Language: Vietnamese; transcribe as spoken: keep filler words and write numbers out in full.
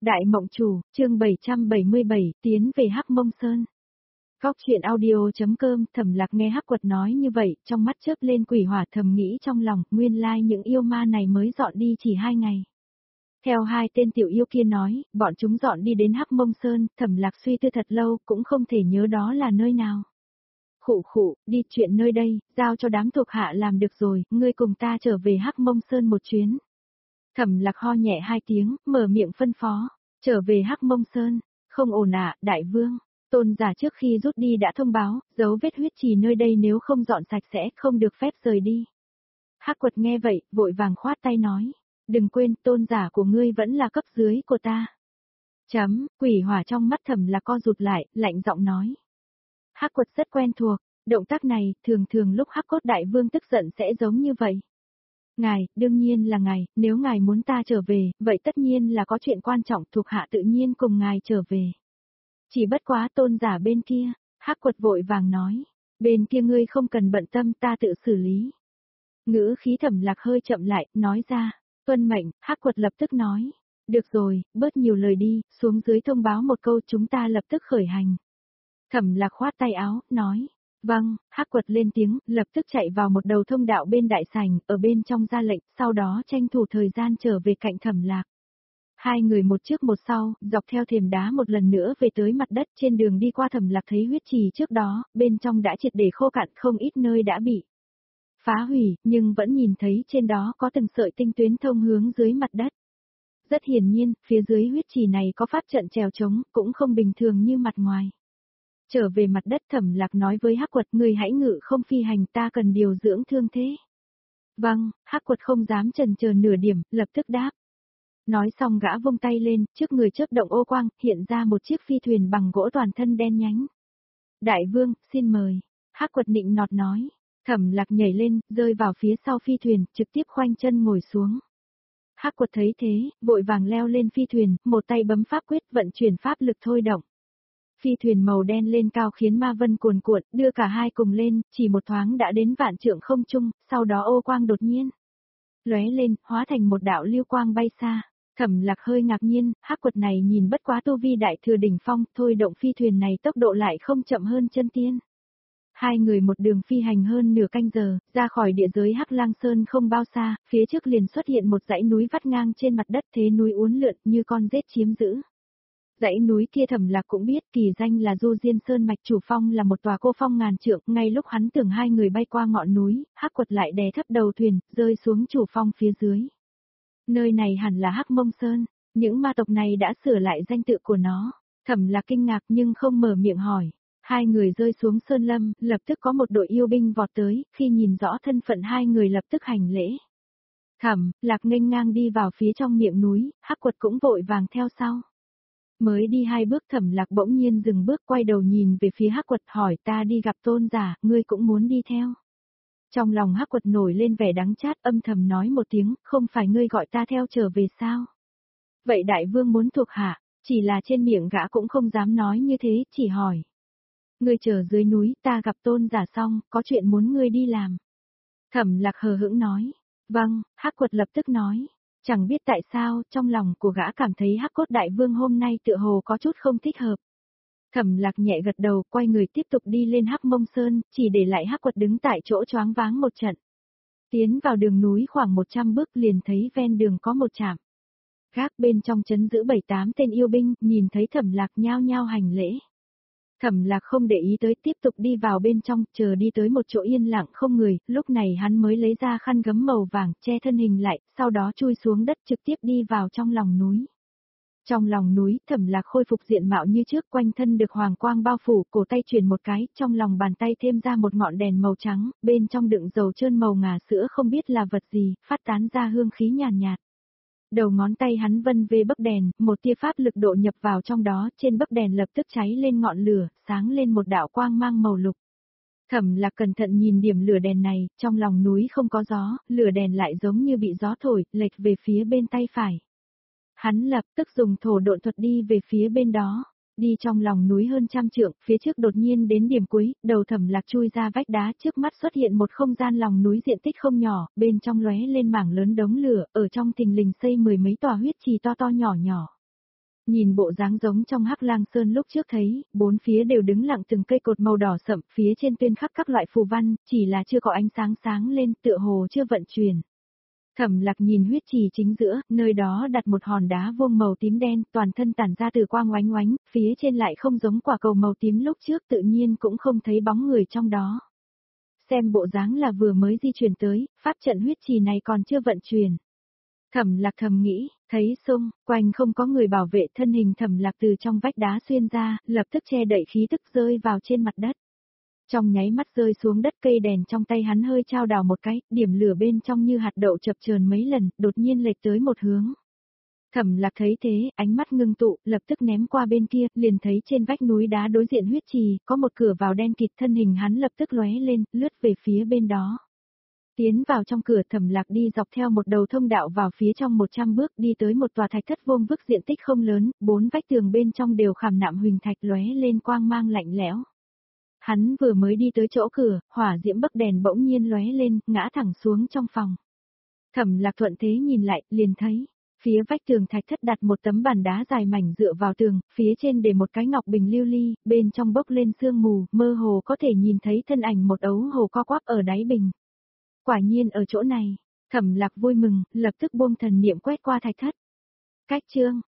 Đại Mộng Chủ, chương bảy trăm bảy mươi bảy, tiến về Hắc Mông Sơn. Góc chuyện audio.com, Thẩm Lạc nghe Hắc Quật nói như vậy, trong mắt chớp lên quỷ hỏa, thầm nghĩ trong lòng, nguyên lai những yêu ma này mới dọn đi chỉ hai ngày. Theo hai tên tiểu yêu kia nói, bọn chúng dọn đi đến Hắc Mông Sơn, Thẩm Lạc suy tư thật lâu, cũng không thể nhớ đó là nơi nào. Khụ khụ, đi chuyện nơi đây, giao cho đám thuộc hạ làm được rồi, ngươi cùng ta trở về Hắc Mông Sơn một chuyến. Thẩm Lạc ho nhẹ hai tiếng, mở miệng phân phó, trở về Hắc Mông Sơn, không ổn ạ, đại vương. Tôn giả trước khi rút đi đã thông báo, dấu vết huyết trì nơi đây nếu không dọn sạch sẽ không được phép rời đi. Hắc Quật nghe vậy, vội vàng khoát tay nói, đừng quên tôn giả của ngươi vẫn là cấp dưới của ta. Chấm, quỷ hỏa trong mắt Thẩm Lạc co rụt lại, lạnh giọng nói. Hắc Quật rất quen thuộc, động tác này, thường thường lúc Hắc Cốt đại vương tức giận sẽ giống như vậy. Ngài, đương nhiên là ngài, nếu ngài muốn ta trở về, vậy tất nhiên là có chuyện quan trọng, thuộc hạ tự nhiên cùng ngài trở về. Chỉ bất quá tôn giả bên kia, Hắc Quật vội vàng nói, bên kia ngươi không cần bận tâm, ta tự xử lý. Ngữ khí Thẩm Lạc hơi chậm lại, nói ra, tuân mệnh. Hắc Quật lập tức nói, được rồi, bớt nhiều lời đi, xuống dưới thông báo một câu, chúng ta lập tức khởi hành. Thẩm Lạc khoát tay áo, nói, vâng. Hắc Quật lên tiếng, lập tức chạy vào một đầu thông đạo bên đại sảnh, ở bên trong ra lệnh, sau đó tranh thủ thời gian trở về cạnh Thẩm Lạc. Hai người một trước một sau, dọc theo thềm đá một lần nữa về tới mặt đất, trên đường đi qua Thẩm Lạc thấy huyết trì trước đó, bên trong đã triệt để khô cạn, không ít nơi đã bị phá hủy, nhưng vẫn nhìn thấy trên đó có từng sợi tinh tuyến thông hướng dưới mặt đất. Rất hiển nhiên, phía dưới huyết trì này có pháp trận trèo trống, cũng không bình thường như mặt ngoài. Trở về mặt đất, Thẩm Lạc nói với Hắc Quật, người hãy ngự không phi hành, ta cần điều dưỡng thương thế. Vâng. Hắc Quật không dám chần chờ nửa điểm, lập tức đáp. Nói xong gã vung tay lên, trước người chớp động ô quang, hiện ra một chiếc phi thuyền bằng gỗ toàn thân đen nhánh. Đại vương, xin mời. Hắc Quật nịnh nọt nói. Thẩm Lạc nhảy lên, rơi vào phía sau phi thuyền, trực tiếp khoanh chân ngồi xuống. Hắc Quật thấy thế, vội vàng leo lên phi thuyền, một tay bấm pháp quyết vận chuyển pháp lực thôi động. Phi thuyền màu đen lên cao khiến ma vân cuồn cuộn, đưa cả hai cùng lên, chỉ một thoáng đã đến vạn trượng không trung, sau đó ô quang đột nhiên lóe lên, hóa thành một đạo lưu quang bay xa. Thẩm Lạc hơi ngạc nhiên, Hắc Quật này nhìn bất quá tu vi đại thừa đỉnh phong, thôi động phi thuyền này tốc độ lại không chậm hơn chân tiên. Hai người một đường phi hành hơn nửa canh giờ, ra khỏi địa giới Hắc Lang Sơn không bao xa, phía trước liền xuất hiện một dãy núi vắt ngang trên mặt đất, thế núi uốn lượn như con rết chiếm giữ. Dãy núi kia Thẩm Lạc cũng biết, kỳ danh là Du Diên Sơn mạch, chủ phong là một tòa cô phong ngàn trượng, ngay lúc hắn tưởng hai người bay qua ngọn núi, Hắc Quật lại đè thấp đầu thuyền, rơi xuống chủ phong phía dưới. Nơi này hẳn là Hắc Mông Sơn, những ma tộc này đã sửa lại danh tự của nó. Thẩm Lạc kinh ngạc nhưng không mở miệng hỏi. Hai người rơi xuống sơn lâm, lập tức có một đội yêu binh vọt tới, khi nhìn rõ thân phận hai người lập tức hành lễ. Thẩm Lạc nghênh ngang đi vào phía trong miệng núi, Hắc Quật cũng vội vàng theo sau. Mới đi hai bước Thẩm Lạc bỗng nhiên dừng bước, quay đầu nhìn về phía Hắc Quật, hỏi, ta đi gặp tôn giả, ngươi cũng muốn đi theo. Trong lòng Hắc Quật nổi lên vẻ đắng chát, âm thầm nói một tiếng, không phải ngươi gọi ta theo trở về sao? Vậy đại vương muốn thuộc hạ, chỉ là trên miệng gã cũng không dám nói như thế, chỉ hỏi. Ngươi chờ dưới núi, ta gặp tôn giả xong, có chuyện muốn ngươi đi làm. Thẩm Lạc hờ hững nói. Vâng. Hắc Quật lập tức nói. Chẳng biết tại sao, trong lòng của gã cảm thấy Hắc Cốt đại vương hôm nay tựa hồ có chút không thích hợp. Thẩm Lạc nhẹ gật đầu, quay người tiếp tục đi lên Hắc Mông Sơn, chỉ để lại Hắc Quật đứng tại chỗ choáng váng một trận. Tiến vào đường núi khoảng một trăm bước liền thấy ven đường có một trạm gác, bên trong trấn giữ bảy tám tên yêu binh, nhìn thấy Thẩm Lạc nhao nhao hành lễ. Thẩm Lạc không để ý tới, tiếp tục đi vào bên trong, chờ đi tới một chỗ yên lặng không người, lúc này hắn mới lấy ra khăn gấm màu vàng, che thân hình lại, sau đó chui xuống đất trực tiếp đi vào trong lòng núi. Trong lòng núi, Thẩm Lạc khôi phục diện mạo như trước, quanh thân được hoàng quang bao phủ, cổ tay chuyển một cái, trong lòng bàn tay thêm ra một ngọn đèn màu trắng, bên trong đựng dầu trơn màu ngà sữa không biết là vật gì, phát tán ra hương khí nhàn nhạt, nhạt. Đầu ngón tay hắn vân về bấc đèn, một tia pháp lực độ nhập vào trong đó, trên bấc đèn lập tức cháy lên ngọn lửa, sáng lên một đạo quang mang màu lục. Thẩm Lạc cẩn thận nhìn điểm lửa đèn này, trong lòng núi không có gió, lửa đèn lại giống như bị gió thổi, lệch về phía bên tay phải. Hắn lập tức dùng thổ độn thuật đi về phía bên đó, đi trong lòng núi hơn trăm trượng, phía trước đột nhiên đến điểm cuối, đầu Thẩm Lạc chui ra vách đá, trước mắt xuất hiện một không gian lòng núi diện tích không nhỏ, bên trong lóe lên mảng lớn đống lửa, ở trong thình lình xây mười mấy tòa huyết trì to to nhỏ nhỏ. Nhìn bộ dáng giống trong Hắc Lang Sơn lúc trước thấy, bốn phía đều đứng lặng từng cây cột màu đỏ sậm, phía trên tuyên khắc các loại phù văn, chỉ là chưa có ánh sáng sáng lên, tựa hồ chưa vận chuyển. Thẩm Lạc nhìn huyết trì chính giữa, nơi đó đặt một hòn đá vuông màu tím đen, toàn thân tản ra từ quang oánh oánh, phía trên lại không giống quả cầu màu tím lúc trước, tự nhiên cũng không thấy bóng người trong đó. Xem bộ dáng là vừa mới di chuyển tới, pháp trận huyết trì này còn chưa vận chuyển. Thẩm Lạc thầm nghĩ, thấy xung quanh không có người bảo vệ, thân hình Thẩm Lạc từ trong vách đá xuyên ra, lập tức che đậy khí tức rơi vào trên mặt đất. Trong nháy mắt rơi xuống đất, cây đèn trong tay hắn hơi chao đảo một cái, điểm lửa bên trong như hạt đậu chập chờn mấy lần, đột nhiên lệch tới một hướng. Thẩm Lạc thấy thế, ánh mắt ngưng tụ, lập tức ném qua bên kia, liền thấy trên vách núi đá đối diện huyết trì, có một cửa vào đen kịt, thân hình hắn lập tức lóe lên, lướt về phía bên đó. Tiến vào trong cửa, Thẩm Lạc đi dọc theo một đầu thông đạo vào phía trong một trăm bước, đi tới một tòa thạch thất vuông vức diện tích không lớn, bốn vách tường bên trong đều khảm nạm huỳnh thạch lóe lên quang mang lạnh lẽo. Hắn vừa mới đi tới chỗ cửa, hỏa diễm bấc đèn bỗng nhiên lóe lên, ngã thẳng xuống trong phòng. Thẩm Lạc thuận thế nhìn lại, liền thấy, phía vách tường thạch thất đặt một tấm bàn đá dài mảnh dựa vào tường, phía trên để một cái ngọc bình lưu ly, bên trong bốc lên sương mù, mơ hồ có thể nhìn thấy thân ảnh một ấu hồ co quắp ở đáy bình. Quả nhiên ở chỗ này, Thẩm Lạc vui mừng, lập tức buông thần niệm quét qua thạch thất. Cách chương,